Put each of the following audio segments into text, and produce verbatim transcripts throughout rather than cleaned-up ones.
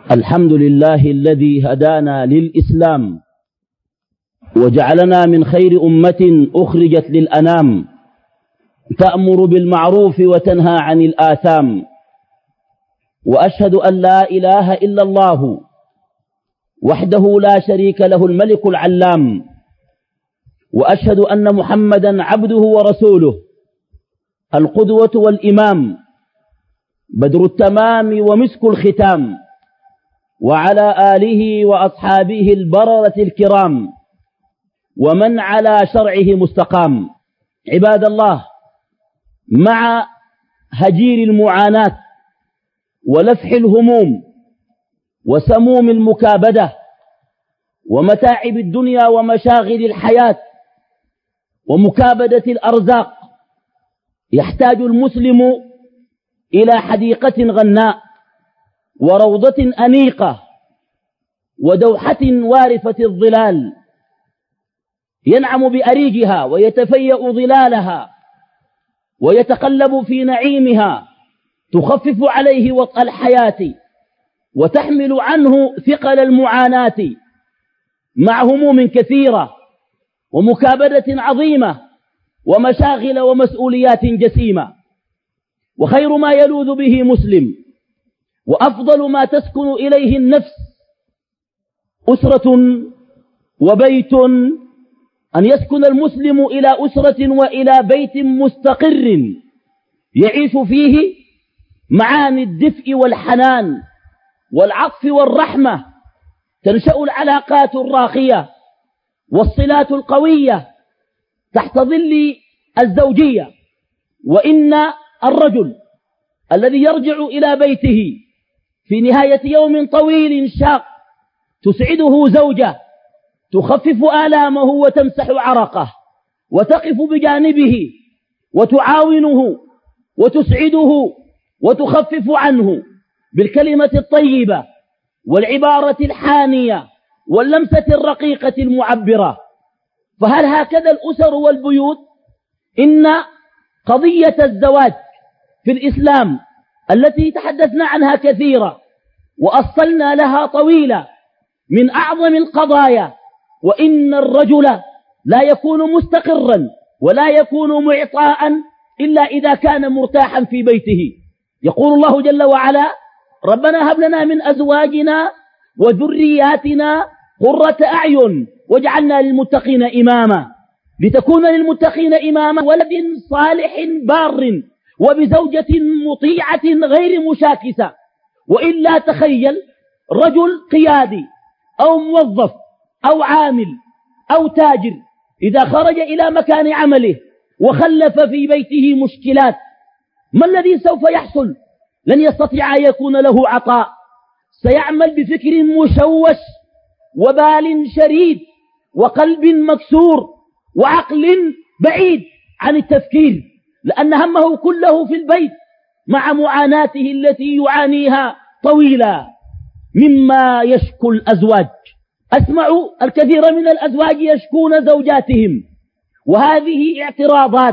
الحمد لله الذي هدانا للإسلام وجعلنا من خير أمة أخرجت للأنام تأمر بالمعروف وتنهى عن الآثام. وأشهد أن لا إله إلا الله وحده لا شريك له الملك العلام، وأشهد أن محمدا عبده ورسوله القدوة والإمام بدر التمام ومسك الختام، وعلى آله وأصحابه البررة الكرام ومن على شرعه مستقام. عباد الله، مع هجير المعاناة ولفح الهموم وسموم المكابدة ومتاعب الدنيا ومشاغل الحياة ومكابدة الأرزاق، يحتاج المسلم إلى حديقة غناء وروضة أنيقة ودوحة وارفة الظلال ينعم بأريجها ويتفيأ ظلالها ويتقلب في نعيمها، تخفف عليه وطأ الحياة وتحمل عنه ثقل المعاناة، مع هموم كثيرة ومكابدة عظيمة ومشاغل ومسؤوليات جسيمة. وخير ما يلوذ به مسلم وأفضل ما تسكن إليه النفس أسرة وبيت، أن يسكن المسلم إلى أسرة وإلى بيت مستقر يعيش فيه معاني الدفء والحنان والعطف والرحمة، تنشأ العلاقات الراقية والصلات القوية تحت ظل الزوجية. وإن الرجل الذي يرجع إلى بيته في نهاية يوم طويل شاق تسعده زوجة تخفف آلامه وتمسح عرقه وتقف بجانبه وتعاونه وتسعده وتخفف عنه بالكلمة الطيبة والعبارة الحانية واللمسة الرقيقة المعبرة. فهل هكذا الأسر والبيوت؟ إن قضية الزواج في الإسلام التي تحدثنا عنها كثيرا وأصلنا لها طويلة من أعظم القضايا، وإن الرجل لا يكون مستقرا ولا يكون معطاء إلا إذا كان مرتاحا في بيته. يقول الله جل وعلا: ربنا هب لنا من أزواجنا وذرياتنا قرة أعين واجعلنا للمتقين إماما. لتكون للمتقين إماما ولد صالح بار وبزوجة مطيعة غير مشاكسة. وإلا تخيل رجل قيادي أو موظف أو عامل أو تاجر إذا خرج إلى مكان عمله وخلف في بيته مشكلات، ما الذي سوف يحصل؟ لن يستطيع أن يكون له عطاء، سيعمل بفكر مشوش وبال شريد وقلب مكسور وعقل بعيد عن التفكير، لأن همه كله في البيت مع معاناته التي يعانيها طويلا. مما يشكو الأزواج، أسمع الكثير من الأزواج يشكون زوجاتهم، وهذه اعتراضات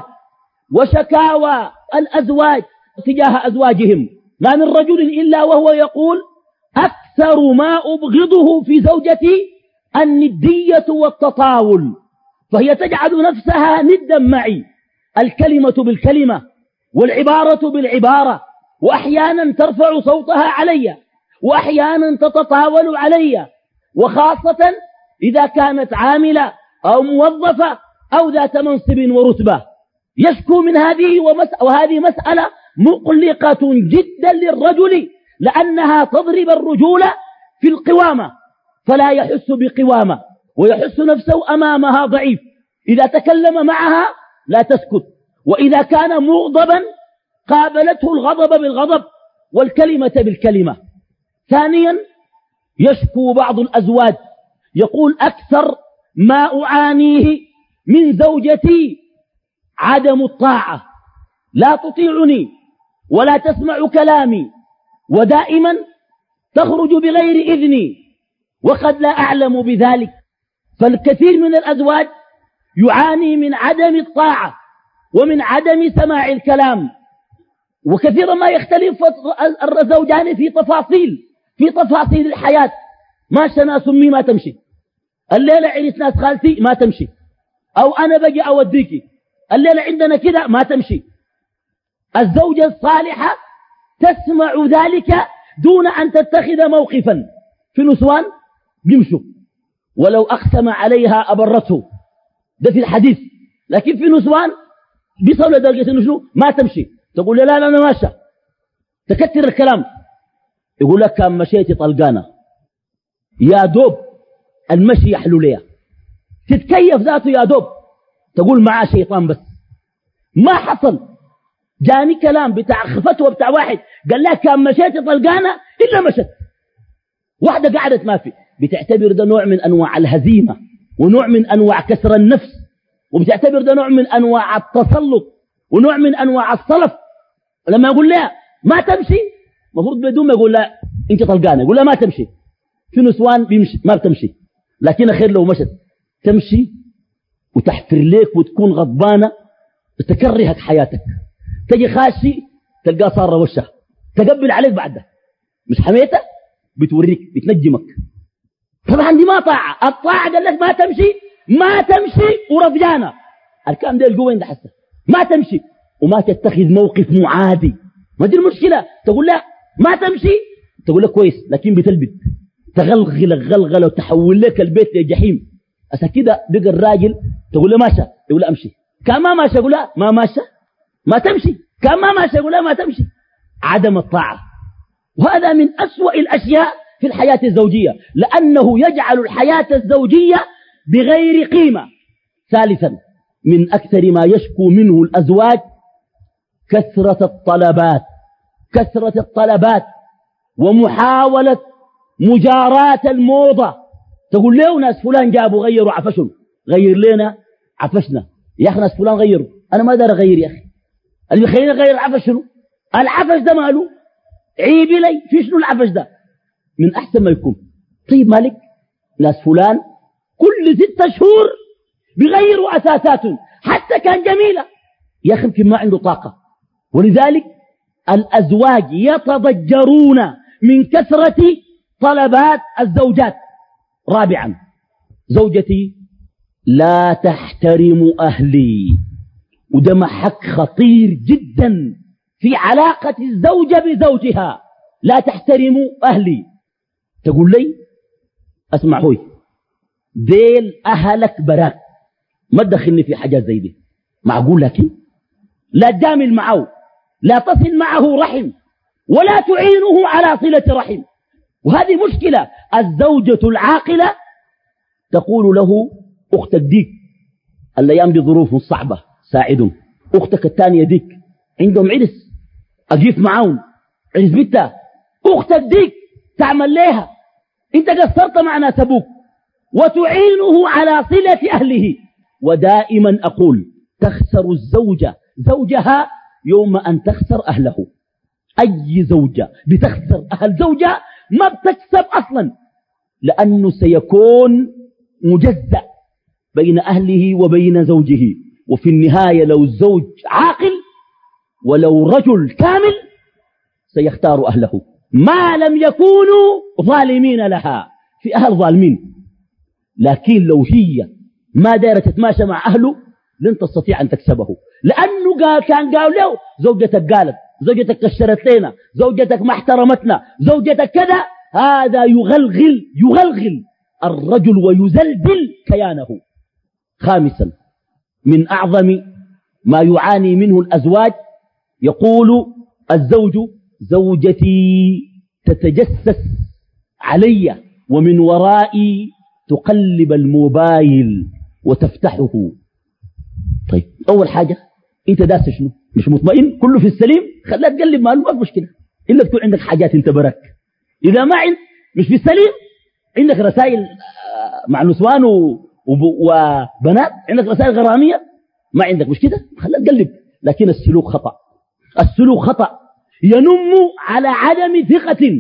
وشكاوى الأزواج تجاه أزواجهم. ما من رجل إلا وهو يقول: أكثر ما أبغضه في زوجتي الندية والتطاول، فهي تجعل نفسها ندا معي، الكلمة بالكلمة والعبارة بالعبارة، وأحيانا ترفع صوتها علي وأحيانا تتطاول علي، وخاصة إذا كانت عاملة أو موظفة أو ذات منصب ورتبة. يشكو من هذه وهذه مسألة مقلقة جدا للرجل، لأنها تضرب الرجول في القوامة فلا يحس بقوامة ويحس نفسه أمامها ضعيف. إذا تكلم معها لا تسكت، وإذا كان مغضبا قابلته الغضب بالغضب والكلمة بالكلمة. ثانيا، يشكو بعض الأزواج يقول: أكثر ما أعانيه من زوجتي عدم الطاعة، لا تطيعني ولا تسمع كلامي، ودائما تخرج بغير إذني وقد لا أعلم بذلك. فالكثير من الأزواج يعاني من عدم الطاعة ومن عدم سماع الكلام، وكثيرا ما يختلف الزوجان في تفاصيل في تفاصيل الحياة. ماشى ناس أمي ما تمشي، الليلة عرس ناس خالتي ما تمشي، أو أنا بجي أوديكي الليلة عندنا كده ما تمشي. الزوجة الصالحة تسمع ذلك دون أن تتخذ موقفا. في نسوان بيمشوا ولو أقسم عليها أبرته، ده في الحديث. لكن في نسوان بيصلوا لدرجة إنه شنو ما تمشي، تقول لا لا أنا ماشى، تكتر الكلام. يقول لك كان مشيتي طلقانة، يا دوب المشي يحلو ليها، تتكيف ذاته يا دوب، تقول معاه شيطان بس ما حصل. جاني كلام بتاع فتوى بتاع واحد قال لها كان مشيتي طلقانة إلا مشت. واحدة قعدت ما في، بتعتبر ده نوع من أنواع الهزيمة ونوع من أنواع كسر النفس، وبتعتبر ده نوع من أنواع التسلط ونوع من أنواع الصلف. لما يقول لها ما تمشي مفروض بدون ما يقول لها انت طلقانة، يقول لها ما تمشي. في نسوان بيمشي ما بتمشي، لكن خير لو مشت تمشي وتحفر ليك وتكون غضبانة تكرهك حياتك. تجي خاشي تلقاه صار وشها تقبل عليك بعدها، مش حميتها بتوريك بتنجمك. طبعا دي ما طاعة. الطاعة قال لك ما تمشي ما تمشي ورفجانة، الكلام ده القوة عند حسن ما تمشي وما تتخذ موقف معادي. ما دي المشكلة. تقول لا ما تمشي تقول لك كويس، لكن بتلبد تغلغلك غلغلة وتحول لك البيت لجحيم. أسا كده بقى الراجل تقول له ماشى يقول له أمشي، كان ما ماشى يقول له ما ماشى ما تمشي، كان ما ماشى يقول له ما تمشي. عدم الطاعة، وهذا من أسوأ الأشياء في الحياة الزوجية، لأنه يجعل الحياة الزوجية بغير قيمة. ثالثا، من أكثر ما يشكو منه الأزواج كثرة الطلبات، كثرة الطلبات ومحاولة مجاراة الموضة. تقول له ناس فلان جابوا غيروا عفشهم، غير لنا عفشنا. يا أخي ناس فلان غيروا، أنا ما دار أغير يا أخي، اللي بيخليني أغير عفش شنو؟ العفش ده ماله؟ عيبي لي في شنو العفش ده؟ من أحسن ما يكون. طيب مالك ناس فلان كل ستة شهور بيغيروا أساساتهم، حتى كان جميلة يا أخي يمكن ما عنده طاقة. ولذلك الأزواج يتضجرون من كثرة طلبات الزوجات. رابعا، زوجتي لا تحترم أهلي، وده محك خطير جدا في علاقة الزوجة بزوجها. لا تحترم أهلي، تقول لي أسمع هوي ديل أهلك براك، ما تدخلني في حاجات زي دي، معقول؟ لكن لا تجامل معه، لا تصل معه رحم، ولا تعينه على صلة رحم. وهذه مشكلة. الزوجة العاقلة تقول له أختك ديك الأيام دي ظروف صعبة ساعدهم، أختك الثانية ديك عندهم عرس أجيب معاهم عرس بيتها، أختك ديك تعمل لها، انت قصرت مع ناس أبوك، وتعينه على صلة أهله. ودائما أقول تخسر الزوجة زوجها يوم أن تخسر أهله. أي زوجة بتخسر أهل زوجها ما بتكسب أصلا، لأنه سيكون مجزأ بين أهله وبين زوجه. وفي النهاية لو الزوج عاقل ولو رجل كامل سيختار أهله ما لم يكونوا ظالمين لها. في أهل ظالمين، لكن لو هي ما دايرة تتماشى مع أهله لن تستطيع أن تكسبه، لأنه قال كان قال له زوجتك قالت، زوجتك كشرت لنا، زوجتك ما احترمتنا، زوجتك كذا. هذا يغلغل يغلغل الرجل ويزلزل كيانه. خامسا، من أعظم ما يعاني منه الأزواج، يقول الزوج زوجتي تتجسس علي ومن ورائي تقلب الموبايل وتفتحه. طيب أول حاجة أنت داس شنو؟ مش مطمئن؟ كله في السليم، خليها تقلب ماله ما في مشكلة، إلا تكون عندك حاجات أنت برك. إذا ما عند مش في السليم، عندك رسائل مع نسوان وبنات، عندك رسائل غرامية، ما عندك مش كده، خليها تقلب. لكن السلوك خطأ، السلوك خطأ ينم على عدم ثقة،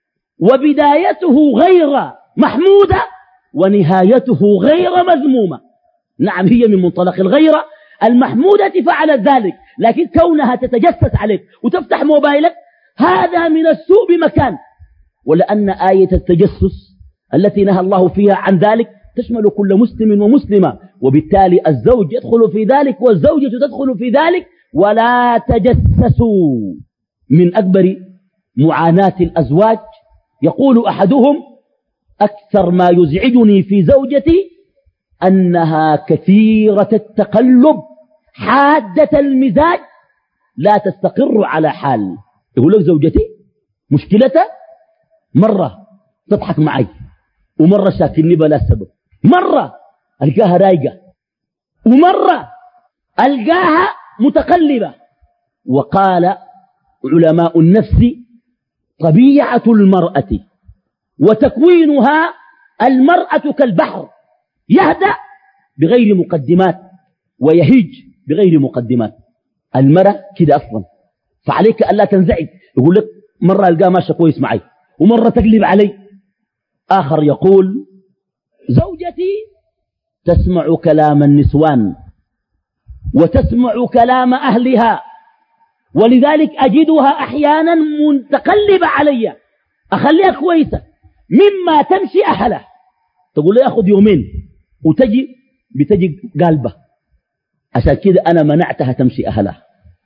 وبدايته غير محمودة ونهايته غير مذمومة. نعم هي من منطلق الغيرة المحمودة فعلت ذلك، لكن كونها تتجسس عليك وتفتح موبايلك هذا من السوء بمكان. ولأن آية التجسس التي نهى الله فيها عن ذلك تشمل كل مسلم ومسلمة، وبالتالي الزوج يدخل في ذلك والزوجة تدخل في ذلك. ولا تجسسوا من أكبر معاناة الأزواج. يقول أحدهم: أكثر ما يزعجني في زوجتي أنها كثيرة التقلب حادة المزاج لا تستقر على حال. يقول لك زوجتي مشكلتها مرة تضحك معي، ومرة شاكلني بلا سبب، مرة ألقاها رايقة، ومرة ألقاها متقلبة. وقال علماء النفس: طبيعة المرأة وتكوينها المرأة كالبحر، يهدأ بغير مقدمات ويهيج بغير مقدمات. المرأة كده أصلا، فعليك ألا تنزعج. يقول لك مرة ألقاها ماشية كويس معي، ومرة تقلب علي. آخر يقول: زوجتي تسمع كلام النسوان وتسمع كلام أهلها، ولذلك أجدها أحيانا متقلبة علي، أخليها كويسة مما تمشي أهلها. تقول لي أخذ يومين وتجي بتجي قالبة. عشان كده أنا منعتها تمشي أهلها.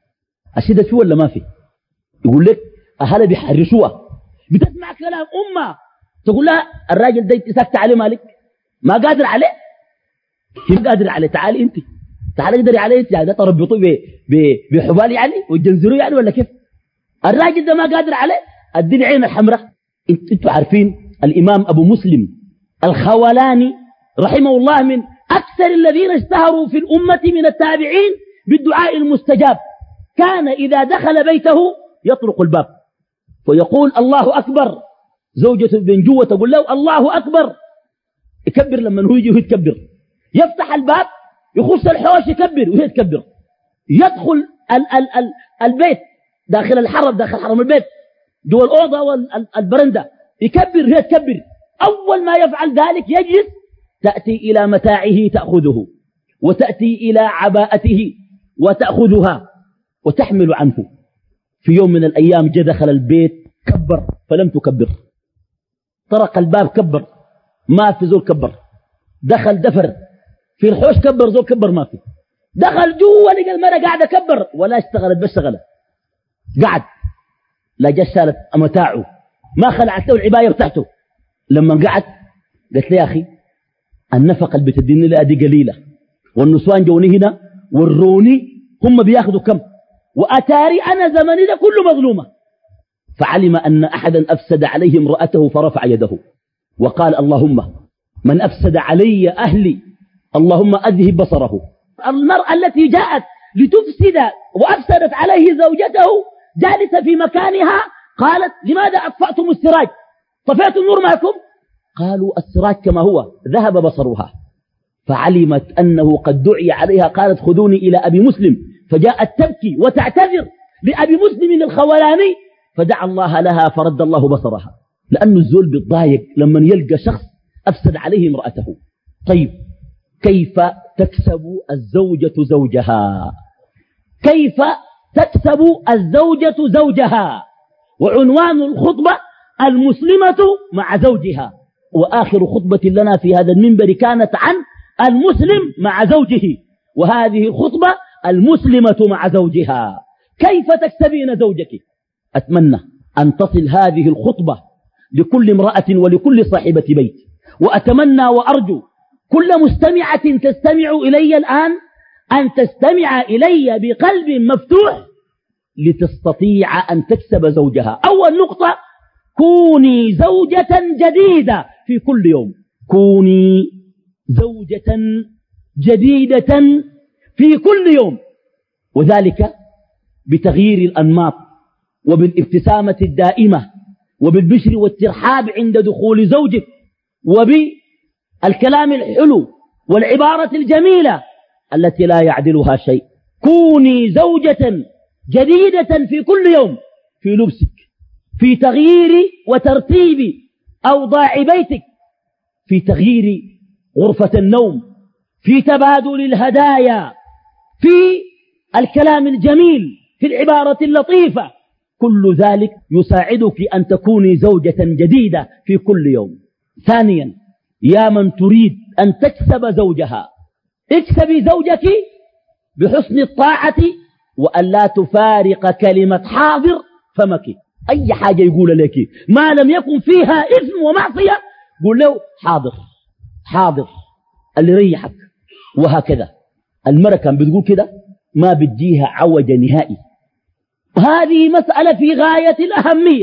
أشد في ولا ما في؟ يقول لك أهلها بيحرشوها، بتسمع كلام أمها. تقول لها الراجل ده سكت عليه مالك، ما قادر عليه، كيف قادر عليه؟ تعالي أنت، تعالي اقدري عليه أنت. يعني ده تربطوه بحبال يعني وتجنزروه يعني ولا كيف؟ الراجل ده ما قادر عليه. اديني عين الحمراء. انتوا عارفين الإمام أبو مسلم الخولاني رحمه الله من أكثر الذين اشتهروا في الأمة من التابعين بالدعاء المستجاب. كان إذا دخل بيته يطرق الباب ويقول: الله أكبر. زوجته بن جوة تقول له: الله أكبر. يكبر لما هو يجي وهي تكبر. يفتح الباب يخش الحوش يكبر وهي تكبر. يدخل ال ال ال البيت داخل الحرم، داخل حرم البيت جوا الأوضة والبرندة يكبر وهي تكبر. أول ما يفعل ذلك يجلس، تأتي إلى متاعه تأخذه، وتأتي إلى عباءته وتأخذها وتحمل عنه. في يوم من الأيام جاء دخل البيت كبر فلم تكبر، طرق الباب كبر ما في زول كبر، دخل دفر في الحوش كبر زول كبر ما في، دخل جوا لقى المرأة قاعدة كبر ولا اشتغلت بس شغلت قعد. لا جا شالت متاعه ما خلعت له العباية بتاعته. لما قعد قلت لي: يا أخي النفقة اللي بتديني لها دي قليلة، والنسوان جوني هنا وروني هم بياخذوا كم، وأتاري أنا زمني ده كله مظلومة. فعلم أن أحدا أفسد عليه امرأته فرفع يده وقال: اللهم من أفسد علي أهلي اللهم أذهب بصره. المرأة التي جاءت لتفسد وأفسدت عليه زوجته جالسة في مكانها قالت: لماذا أطفأتم السراج؟ طفأت النور معكم؟ قالوا: السراج كما هو. ذهب بصرها فعلمت أنه قد دعي عليها. قالت: خذوني إلى أبي مسلم. فجاءت تبكي وتعتذر لأبي مسلم الخولاني، فدعا الله لها فرد الله بصرها. لأن الزول بالضايق لما يلقى شخص أفسد عليه امرأته. طيب كيف تكسب الزوجة زوجها؟ كيف تكسب الزوجة زوجها؟ وعنوان الخطبة: المسلمة مع زوجها. وآخر خطبة لنا في هذا المنبر كانت عن المسلم مع زوجه، وهذه الخطبة المسلمة مع زوجها. كيف تكسبين زوجك؟ أتمنى أن تصل هذه الخطبة لكل امرأة ولكل صاحبة بيت، وأتمنى وأرجو كل مستمعة تستمع إلي الآن أن تستمع إلي بقلب مفتوح لتستطيع أن تكسب زوجها. أول نقطة: كوني زوجة جديدة في كل يوم. كوني زوجة جديدة في كل يوم، وذلك بتغيير الأنماط وبالابتسامة الدائمة وبالبشر والترحاب عند دخول زوجك وبالكلام الحلو والعبارة الجميلة التي لا يعدلها شيء. كوني زوجة جديدة في كل يوم، في لبسك، في تغيير وترتيب أوضاع بيتك، في تغيير غرفة النوم، في تبادل الهدايا، في الكلام الجميل، في العبارة اللطيفة، كل ذلك يساعدك أن تكوني زوجة جديدة في كل يوم. ثانيا، يا من تريد أن تكسب زوجها، اكسبي زوجك بحسن الطاعة وأن لا تفارق كلمة حاضر فمك. أي حاجة يقول لك ما لم يكن فيها إثم ومعصية قول له حاضر حاضر اللي ريحك. وهكذا المرأة كان بتقول كده ما بتجيها عوجة نهائي. هذه مسألة في غاية الأهمية.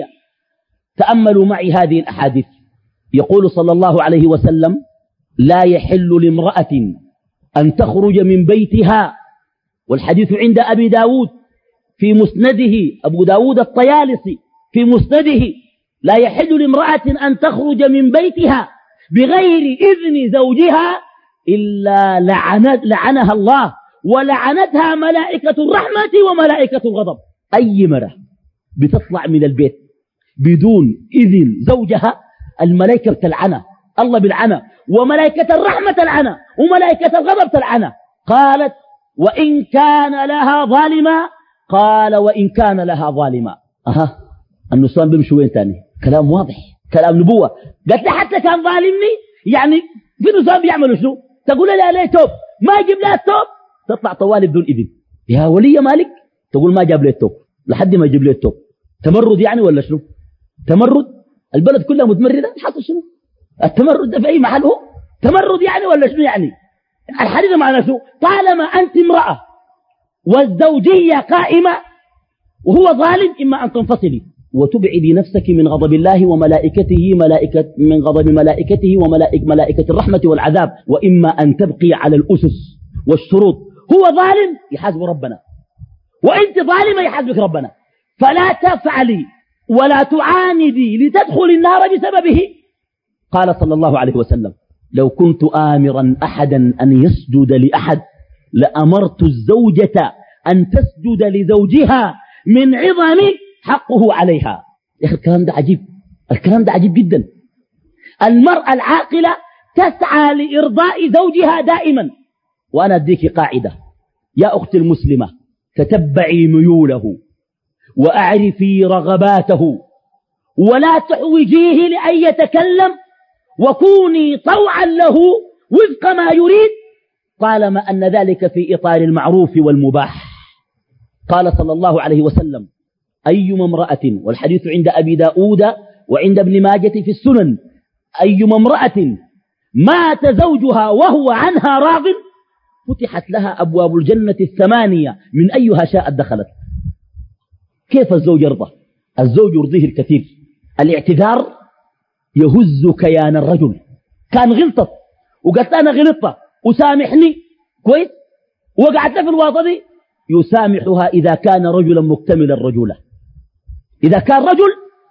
تأملوا معي هذه الأحاديث. يقول صلى الله عليه وسلم لا يحل لامرأة أن تخرج من بيتها، والحديث عند أبي داود في مسنده، أبو داود الطيالسي في مسنده، لا يحل لامرأة أن تخرج من بيتها بغير إذن زوجها إلا لعنت لعنها الله ولعنتها ملائكة الرحمة وملائكة الغضب. أي مرة بتطلع من البيت بدون إذن زوجها الملائكة تلعنها، الله بالعنى، وملائكة الرحمة تلعنها، وملائكة الغضب تلعنها. قالت وإن كان لها ظالما، قال وإن كان لها ظالما. أها النسوان بيمشوا وين تاني؟ كلام واضح، كلام نبوة. قالت لي حتى كان ظالمني، يعني في نسوان بيعملوا شنو؟ تقول لي عليه توب، ما يجيب لها التوب، تطلع طوالي بدون إذن. يا ولي مالك تقول ما جاب لي التوب لحد ما يجيب لي التوب. تمرد يعني ولا شنو؟ تمرد؟ البلد كلها متمردة، حصل شنو؟ التمرد ده في أي محل هو؟ تمرد يعني ولا شنو يعني؟ الحديث معناه شنو؟ طالما أنت امرأة والزوجية قائمة وهو ظالم، إما أن تنفصلي وتبعدي نفسك من غضب الله وملائكته، ملائكة من غضب ملائكته وملائكة ملائكة الرحمة والعذاب، وإما أن تبقي على الأسس والشروط. هو ظالم يحاسب ربنا، وأنت ظالمة يحاسبك ربنا، فلا تفعلي ولا تعاندي لتدخل النار بسببه. قال صلى الله عليه وسلم لو كنت آمرا أحدا أن يسجد لأحد لأمرت الزوجة أن تسجد لزوجها من عظم حقه عليها. يا أخي الكلام ده عجيب، الكلام ده عجيب جدا. المرأة العاقلة تسعى لإرضاء زوجها دائما. وأنا أديك قاعدة يا أختي المسلمة، تتبعي ميوله وأعرفي رغباته ولا تحوجيه لأن يتكلم، وكوني طوعا له وفق ما يريد طالما أن ذلك في إطار المعروف والمباح. قال صلى الله عليه وسلم أيما امرأة، والحديث عند أبي داود وعند ابن ماجة في السنن، أيما امرأة مات زوجها وهو عنها راض فتحت لها أبواب الجنة الثمانية من أيها شاءت دخلت. كيف الزوج يرضى؟ الزوج يرضيه الكثير. الاعتذار يهز كيان الرجل. كان غلطت وقالت أنا غلطت وسامحني كويس، وقعت في الواطة دي، يسامحها إذا كان رجلا مكتمل الرجولة. إذا كان رجل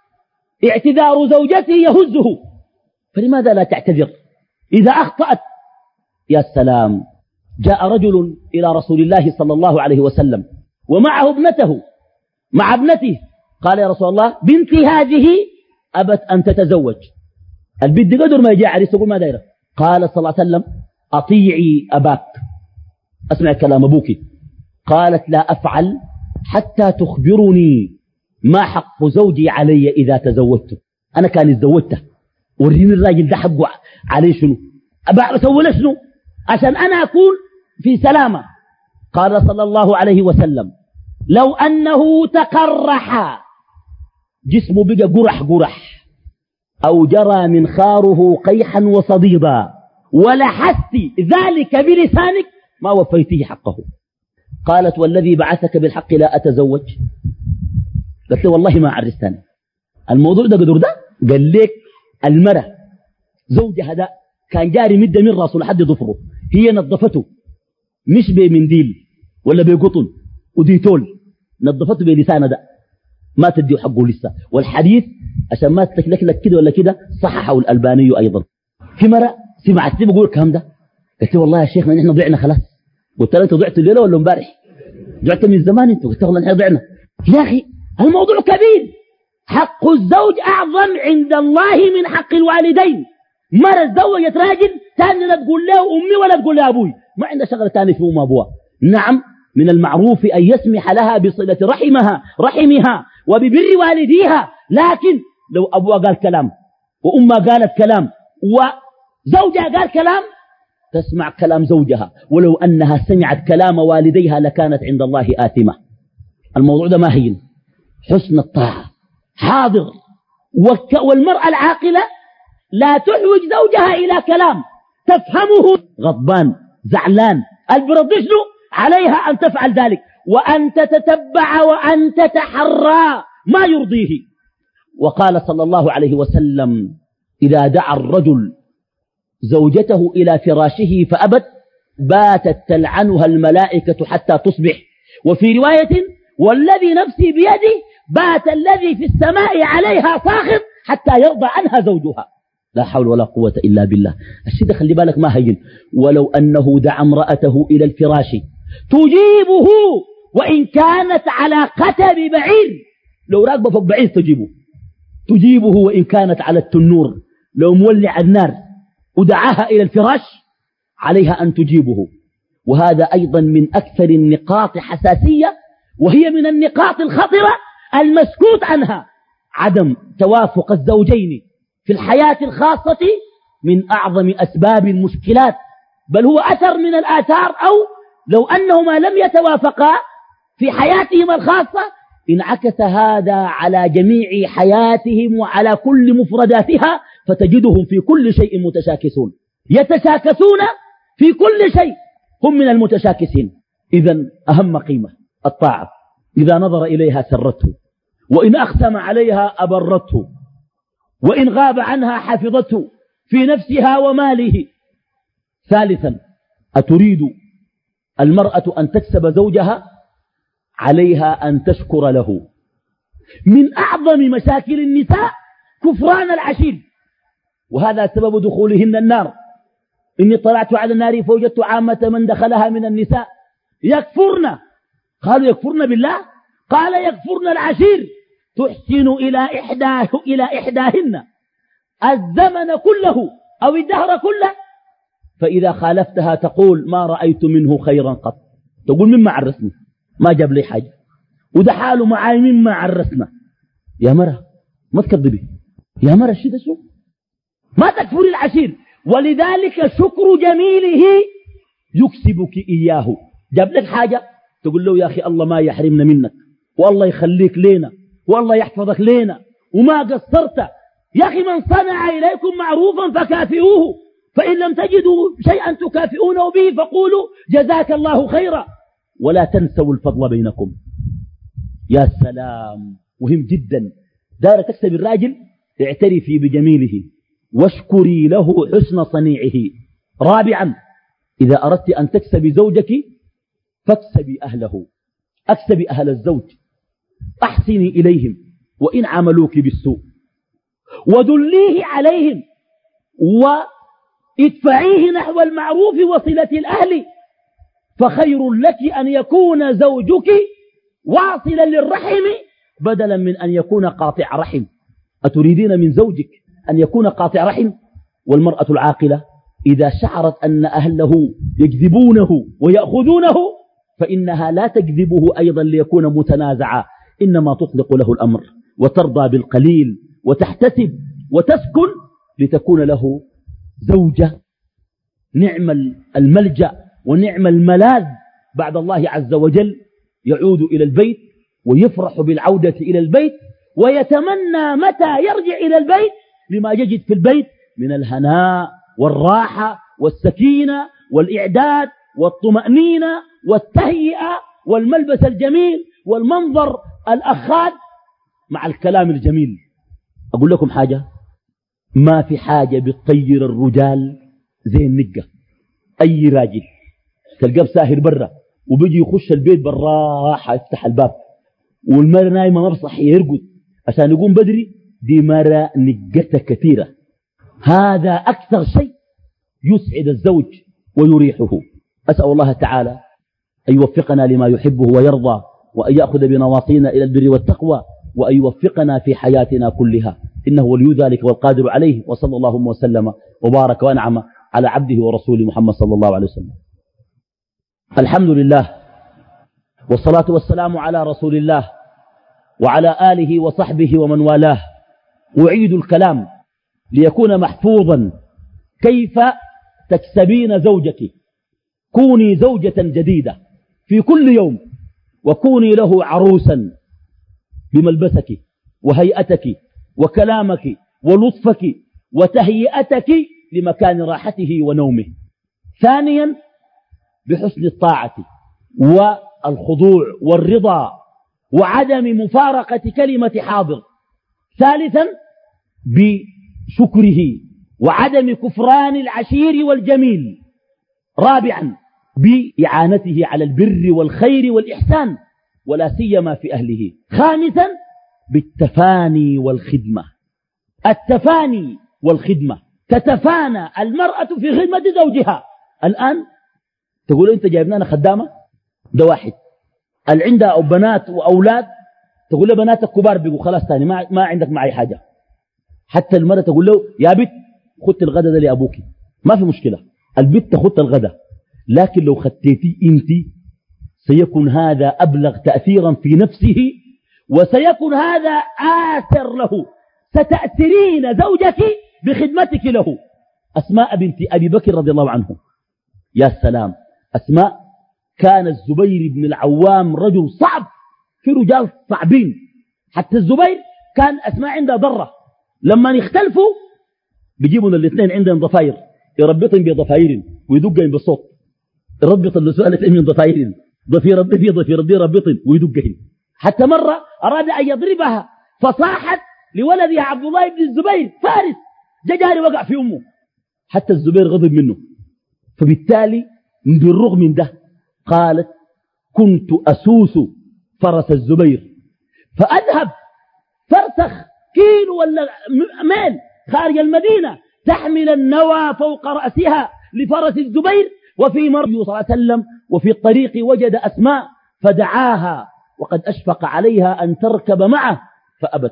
اعتذار زوجته يهزه، فلماذا لا تعتذر إذا أخطأت؟ يا سلام، جاء رجل إلى رسول الله صلى الله عليه وسلم ومعه ابنته، مع ابنته، قال يا رسول الله بنتي هذه أبت أن تتزوج. البنت قدر ما يجي عريس تقول ما دايره. قال صلى الله عليه وسلم أطيعي أباك، أسمع كلام أبوك. قالت لا أفعل حتى تخبرني ما حق زوجي علي إذا تزوجته. أنا كان اتزوجته، وريني الراجل ده حقه عليه شنو، أبا أسوي له شنو عشان أنا أكون في سلامة. قال صلى الله عليه وسلم لو أنه تقرح، جسمه بقى قرح قرح، أو جرى منخاره قيحا وصديدا، ولحست ذلك بلسانك ما وفيته حقه. قالت والذي بعثك بالحق لا أتزوج. قلت له والله ما عرستني الموضوع ده قدر ده. قال لك المرأة زوجها ده كان جاري مدة من راسه لحد ضفره، هي نظفته مش بمنديل ولا بقطن وديتول، نظفته بلسانه ده، ما تديه حقه لسه. والحديث عشان ما تتلكلك كده ولا كده صححه الألباني أيضا. في مرة سمعت لي بقول الكلام ده، قلت له والله يا شيخنا نحن ضعنا خلاص. قلت له انت ضعت الليله ولا امبارح؟ ضعت من زمان انت. قلت له والله نحن ضعنا. يا اخي الموضوع كبير، حق الزوج اعظم عند الله من حق الوالدين. مرة تزوجت راجل ثاني لا تقول له امي ولا تقول له ابوي، ما عندها شغله ثانيه في ام ابوها. نعم من المعروف ان يسمح لها بصله رحمها رحمها وببر والديها. لكن لو أبوها قال كلام وأمها قالت كلام وزوجها قال كلام تسمع كلام زوجها، ولو أنها سمعت كلام والديها لكانت عند الله آثمة. الموضوع ده ما هين. حسن الطاعة حاضر. والمرأة العاقلة لا تحوج زوجها إلى كلام تفهمه غضبان زعلان البردشن، عليها أن تفعل ذلك وأن تتتبع وأن تتحرى ما يرضيه. وقال صلى الله عليه وسلم: إذا دعا الرجل زوجته إلى فراشه فأبت باتت تلعنها الملائكة حتى تصبح. وفي رواية: والذي نفسي بيده بات الذي في السماء عليها ساخط حتى يرضى عنها زوجها. لا حول ولا قوة إلا بالله. الشيء ده خلي بالك ما هين. ولو أنه دعا امرأته إلى الفراش تجيبه وإن كانت على قتب بعير، لو راكبة فوق بعير تجيبه تجيبه وإن كانت على التنور، لو مولع النار ودعاها إلى الفراش عليها أن تجيبه. وهذا أيضا من أكثر النقاط حساسية، وهي من النقاط الخطرة المسكوت عنها. عدم توافق الزوجين في الحياة الخاصة من أعظم أسباب المشكلات، بل هو أثر من الآثار. أو لو أنهما لم يتوافقا في حياتهما الخاصة انعكس هذا على جميع حياتهم وعلى كل مفرداتها، فتجدهم في كل شيء متشاكسون، يتشاكسون في كل شيء، هم من المتشاكسين. إذن أهم قيمة الطاعة. إذا نظر إليها سرته، وإن أقسم عليها أبرته، وإن غاب عنها حفظته في نفسها وماله. ثالثا، أتريد المرأة أن تكسب زوجها؟ عليها أن تشكر له. من أعظم مشاكل النساء كفران العشير، وهذا سبب دخولهن النار. إني طلعت على النار فوجدت عامة من دخلها من النساء يكفرن. قالوا يكفرن بالله؟ قال يكفرن العشير. تحسن إلى إحداه إلى إحداهن الزمن كله أو الدهر كله، فإذا خالفتها تقول ما رأيت منه خيرا قط. تقول مما عرسني، ما جاب لي حاجة، وده حاله معاي مما عرسنا. يا مرة ما تكذبي، يا مرة الشيء ده شو ما تكفر العشير. ولذلك شكر جميله يكسبك إياه. جاب لك حاجة تقول له يا أخي الله ما يحرمنا منك، والله يخليك لينا، والله يحفظك لينا، وما قصرت. يا أخي من صنع إليكم معروفا فكافئوه، فإن لم تجدوا شيئا تكافئونه به فقولوا جزاك الله خيرا، ولا تنسوا الفضل بينكم. يا سلام، مهم جدا. دار تكسب الراجل اعترفي بجميله واشكري له حسن صنيعه. رابعا، إذا أردت أن تكسبي زوجك فاكسبي أهله. أكسبي أهل الزوج، أحسني إليهم وإن عملوك بالسوء، ودليه عليهم وادفعيه نحو المعروف وصلة الأهل. فخير لك أن يكون زوجك واصلا للرحم بدلا من أن يكون قاطع رحم. أتريدين من زوجك أن يكون قاطع رحم؟ والمرأة العاقلة إذا شعرت أن أهله يجذبونه ويأخذونه فإنها لا تجذبه أيضا ليكون متنازعا، إنما تطلق له الأمر وترضى بالقليل وتحتسب وتسكن لتكون له زوجة نعم الملجأ ونعم الملاذ بعد الله عز وجل. يعود إلى البيت ويفرح بالعودة إلى البيت، ويتمنى متى يرجع إلى البيت لما يجد في البيت من الهناء والراحة والسكينة والإعداد والطمأنينة والتهيئة والملبس الجميل والمنظر الأخاذ مع الكلام الجميل. أقول لكم حاجة، ما في حاجة بتطير الرجال زي النقة. أي راجل تلقاه ساهر برا وبيجي يخش البيت بالراحة يفتح الباب، والمرة نايمة ما بصحي يرقد عشان يقوم بدري، دي مرة نقتها كثيرة. هذا أكثر شيء يسعد الزوج ويريحه. أسأل الله تعالى أن يوفقنا لما يحبه ويرضى، وأن يأخذ بنواصينا إلى البر والتقوى، وأن يوفقنا في حياتنا كلها، إنه ولي ذلك والقادر عليه. وصلى الله وسلم وبارك وأنعم على عبده ورسوله محمد صلى الله عليه وسلم. الحمد لله والصلاة والسلام على رسول الله وعلى آله وصحبه ومن والاه. أعيد الكلام ليكون محفوظا. كيف تكسبين زوجك؟ كوني زوجة جديدة في كل يوم، وكوني له عروسا بملبسك وهيئتك وكلامك ولطفك وتهيئتك لمكان راحته ونومه. ثانيا بحسن الطاعة والخضوع والرضا وعدم مفارقة كلمة حاضر. ثالثا بشكره وعدم كفران العشير والجميل. رابعا بإعانته على البر والخير والإحسان ولا سيما في أهله. خامسا بالتفاني والخدمة. التفاني والخدمة، تتفانى المرأة في خدمة زوجها. الآن تقول أنت جايب لنا خدامة، ده واحد. اللي عندها بنات وأولاد تقول له بناتك كبار بيقوا خلاص تاني ما, ما عندك معي حاجة. حتى المرأة تقول له يا بنت خدت الغدا ده لأبوك، ما في مشكلة، البنت خدت الغدا، لكن لو خدتيتي انت سيكون هذا أبلغ تأثيرا في نفسه وسيكون هذا آثر له. ستأثرين زوجك بخدمتك له. أسماء بنت أبي بكر رضي الله عنه، يا سلام. أسماء كان الزبير بن العوام رجل صعب، في رجال صعبين. حتى الزبير كان أسماء عنده ضرة، لما يختلفوا بيجيبون الاثنين عندهم ضفاير، يربطهم بضفاير ويدقهم بالصوت. يربط الاثنين من ضفاير، ضفير الضفي ضفير الضي يربطهم ويدقهم. حتى مرة أراد أن يضربها فصاحت لولدها عبد الله بن الزبير فارس، جاري وقع في أمه. حتى الزبير غضب منه. فبالتالي بالرغم من ده قالت كنت أسوس فرس الزبير فأذهب فرسخ كيلو ولا ميل خارج المدينة تحمل النوى فوق رأسها لفرس الزبير. وفي مرة صلى الله عليه وسلم وفي الطريق وجد أسماء فدعاها وقد أشفق عليها أن تركب معه فأبت،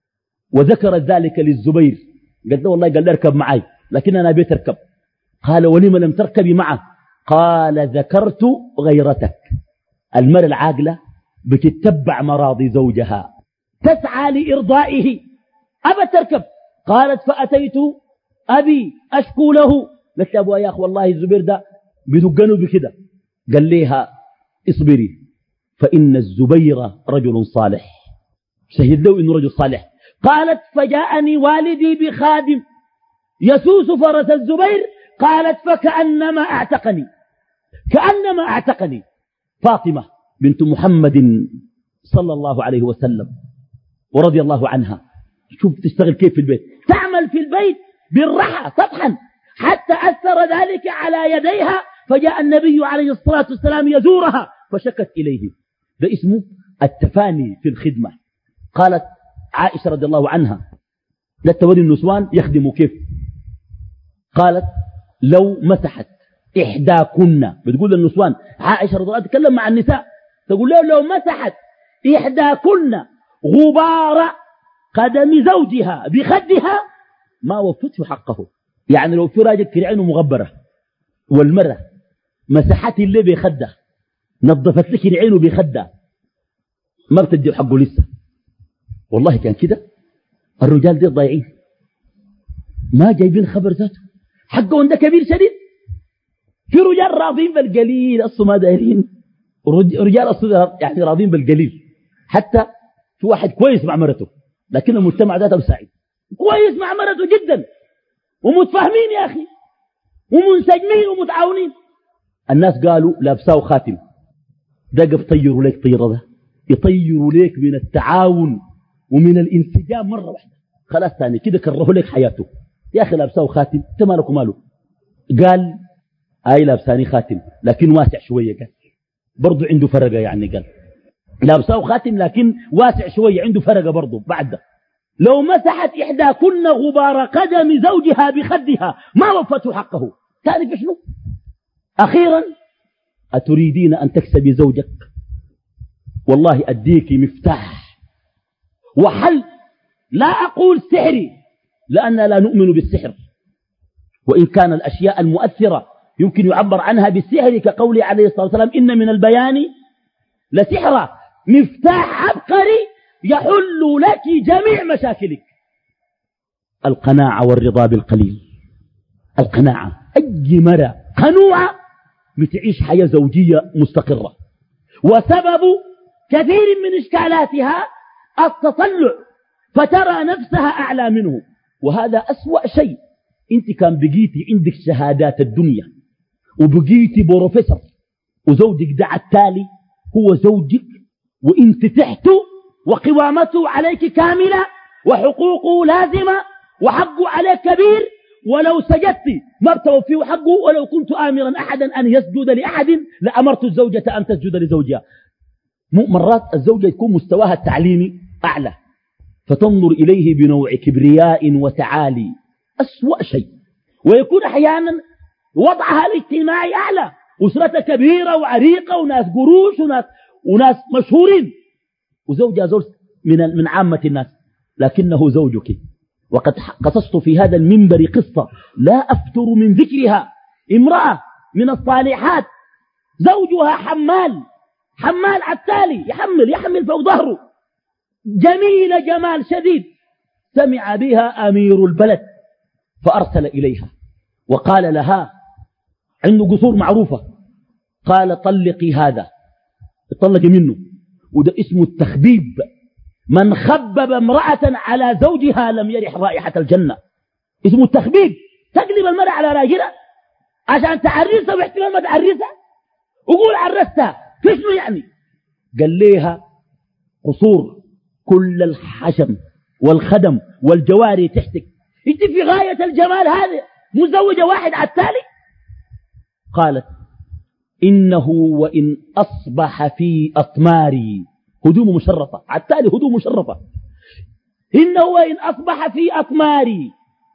وذكرت ذلك للزبير. قال له والله، قال له اركب معي لكن أنا بيت اركب. قال ولم لم تركبي معه؟ قال ذكرت غيرتك. المرأة العاقلة بتتبع مراضي زوجها، تسعى لإرضائه. أبت تركب. قالت فأتيت أبي أشكو له. قلت يا أبوها يا أخي والله الزبير ده بدقنه بكده. قال ليها اصبري فإن الزبير رجل صالح، شهد له إنه رجل صالح. قالت فجاءني والدي بخادم يسوس فرس الزبير. قالت فكأنما اعتقني، كأنما اعتقني. فاطمة بنت محمد صلى الله عليه وسلم ورضي الله عنها، شوف تشتغل كيف في البيت، تعمل في البيت بالرحى تطحن حتى أثر ذلك على يديها. فجاء النبي عليه الصلاة والسلام يزورها فشكت إليه. ده اسمه التفاني في الخدمة. قالت عائشة رضي الله عنها لا توري النسوان يخدموا كيف. قالت لو مسحت إحداكن، بتقول للنسوان، عائشة رضي الله عنها تتكلم مع النساء تقول له لو مسحت إحداكن غبار قدم زوجها بخدها ما وفته حقه. يعني لو في راجل كرعينه مغبرة والمرة مسحت اللي بخده نظفت لك العين بخده ما بتدي حقه لسه. والله كان كده الرجال دي ضايعين ما جايبين خبر ذاته، حقهم ده كبير شديد. في رجال راضين بالقليل أصلا ما دايرين، رجال أصلا يعني راضين بالقليل. حتى في واحد كويس مع مرته لكن المجتمع ذاته سعيد، كويس مع مرته جدا ومتفاهمين يا أخي ومنسجمين ومتعاونين. الناس قالوا لابساه خاتم، ده يطيروا ليك طيرة، ده يطيروا ليك من التعاون ومن الانسجام مرة واحدة. خلاص ثاني كده كرهوا لك حياته. يا أخي لابساه خاتم انت مالك وماله؟ قال هاي لابساني خاتم لكن واسع شوية، قال برضو عنده فرقة. يعني قال لابساه خاتم لكن واسع شوية عنده فرقة برضو. بعد ده لو مسحت إحداكن غبار قدم زوجها بخدها ما وفته حقه. تعرف شنو؟ أخيرا أتريدين أن تكسبي زوجك؟ والله أديك مفتاح وحل، لا أقول سحري لأننا لا نؤمن بالسحر، وإن كان الأشياء المؤثرة يمكن يعبر عنها بالسحر كقول عليه الصلاة والسلام إن من البيان لسحرا. مفتاح عبقري يحل لك جميع مشاكلك. القناعة والرضا بالقليل. القناعة، أي مرة قنوعة بتعيش حياة زوجية مستقرة، وسبب كثير من إشكالاتها التطلع، فترى نفسها أعلى منه، وهذا أسوأ شيء. أنت كان بقيتي عندك شهادات الدنيا وبقيتي بروفيسور، وزوجك ده التالي هو زوجك وانت تحته، وقوامته عليك كاملة، وحقوقه لازمة، وحقه عليك كبير، ولو سجدت ما بتوفيه حقه، ولو كنت آمرا أحدا أن يسجد لأحد لأمرت الزوجة أن تسجد لزوجها. مرات الزوجة يكون مستواها التعليمي أعلى فتنظر إليه بنوع كبرياء وتعالي، أسوأ شيء. ويكون أحيانا وضعها الاجتماعي أعلى، أسرتها كبيرة وعريقة وناس قروش وناس, وناس مشهورين، وزوجها زوج من, من عامة الناس، لكنه زوجك. وقد قصصت في هذا المنبر قصة لا أفتر من ذكرها. امرأة من الصالحات زوجها حمال، حمال عالتالي، يحمل يحمل فوق ظهره، جميلة جمال شديد. سمع بها أمير البلد فأرسل إليها وقال لها، عنده قصور معروفة، قال طلقي هذا، اطلق منه، وده اسمه التخبيب. من خبب امرأة على زوجها لم يرح رائحة الجنة، اسمه التخبيب. تقلب المرأة على راجلها عشان تعرسها، واحتمال ما تعرسها، وقول عرستها في شنو يعني؟ قال ليها قصور كل الحشم والخدم والجواري تحتك، انت في غاية الجمال، هذا مزوجة واحد على التالي. قالت إنه وإن أصبح في أطماري، هدوم مشرفة على التالي، هدوم مشرفة، إنه وإن أصبح في أطماري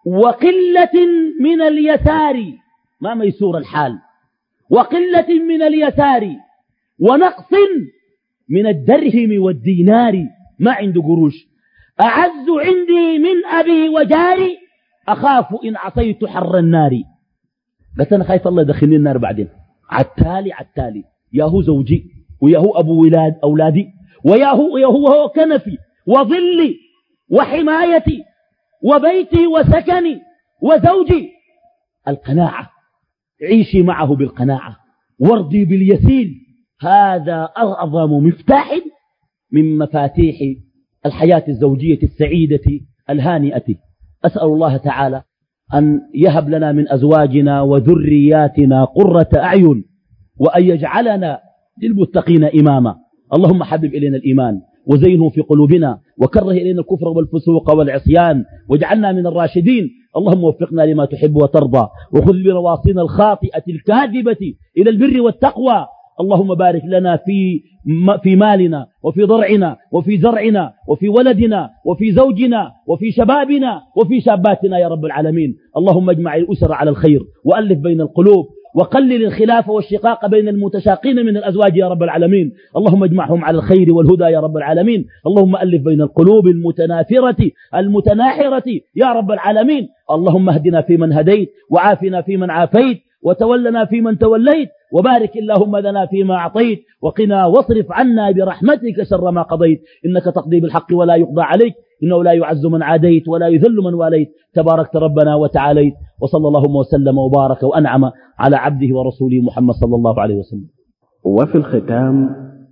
وقلة من اليسار، ما ميسور الحال، وقلة من اليسار ونقص من الدرهم والدينار، ما عنده قروش، أعز عندي من أبي وجاري، أخاف إن عصيت حر النار. قلت أنا خايف الله يدخلني النار بعدين. عالتالي عالتالي، ياهو زوجي، وياهو أبو ولاد أولادي، وياهو وياهو هو كنفي وظلي وحمايتي وبيتي وسكني وزوجي. القناعة، عيشي معه بالقناعة، وارضي باليسير، هذا أعظم مفتاح من مفاتيح الحياة الزوجية السعيدة الهانئة. أسأل الله تعالى أن يهب لنا من أزواجنا وذرياتنا قرة أعين، وأن يجعلنا للمتقين إماما. اللهم حبب إلينا الإيمان وزينه في قلوبنا، وكره إلينا الكفر والفسوق والعصيان، واجعلنا من الراشدين. اللهم وفقنا لما تحب وترضى، وخذ بنواصينا الخاطئة الكاذبة إلى البر والتقوى. اللهم بارك لنا في في مالنا وفي ضرعنا وفي زرعنا وفي ولدنا وفي زوجنا وفي شبابنا وفي شاباتنا يا رب العالمين. اللهم اجمع الأسر على الخير، وألف بين القلوب، وقلل الخلاف والشقاق بين المتشاقين من الأزواج يا رب العالمين. اللهم اجمعهم على الخير والهدى يا رب العالمين. اللهم ألف بين القلوب المتنافرة المتناحرة يا رب العالمين. اللهم اهدنا فيمن هديت، وعافنا فيمن عافيت، وتولنا فيمن توليت، وبارك اللهم لنا فيما أعطيت، وقنا واصرف عنا برحمتك شر ما قضيت، إنك تقضي بالحق ولا يقضى عليك، إنه لا يعز من عاديت ولا يذل من واليت، تباركت ربنا وتعاليت. وصلى اللهم وسلم وبارك وأنعم على عبده ورسوله محمد صلى الله عليه وسلم. وفي الختام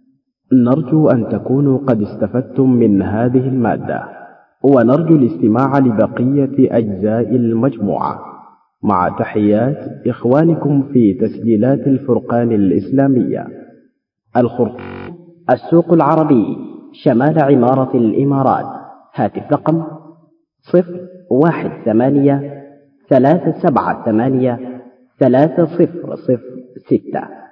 نرجو أن تكونوا قد استفدتم من هذه المادة، ونرجو الاستماع لبقية أجزاء المجموعة، مع تحيات إخوانكم في تسجيلات الفرقان الإسلامية، الخرطوم، السوق العربي، شمال عمارة الإمارات. هاتف رقم صفر واحد ثمانية ثلاثة سبعة ثمانية ثلاثة صفر صفر ستة.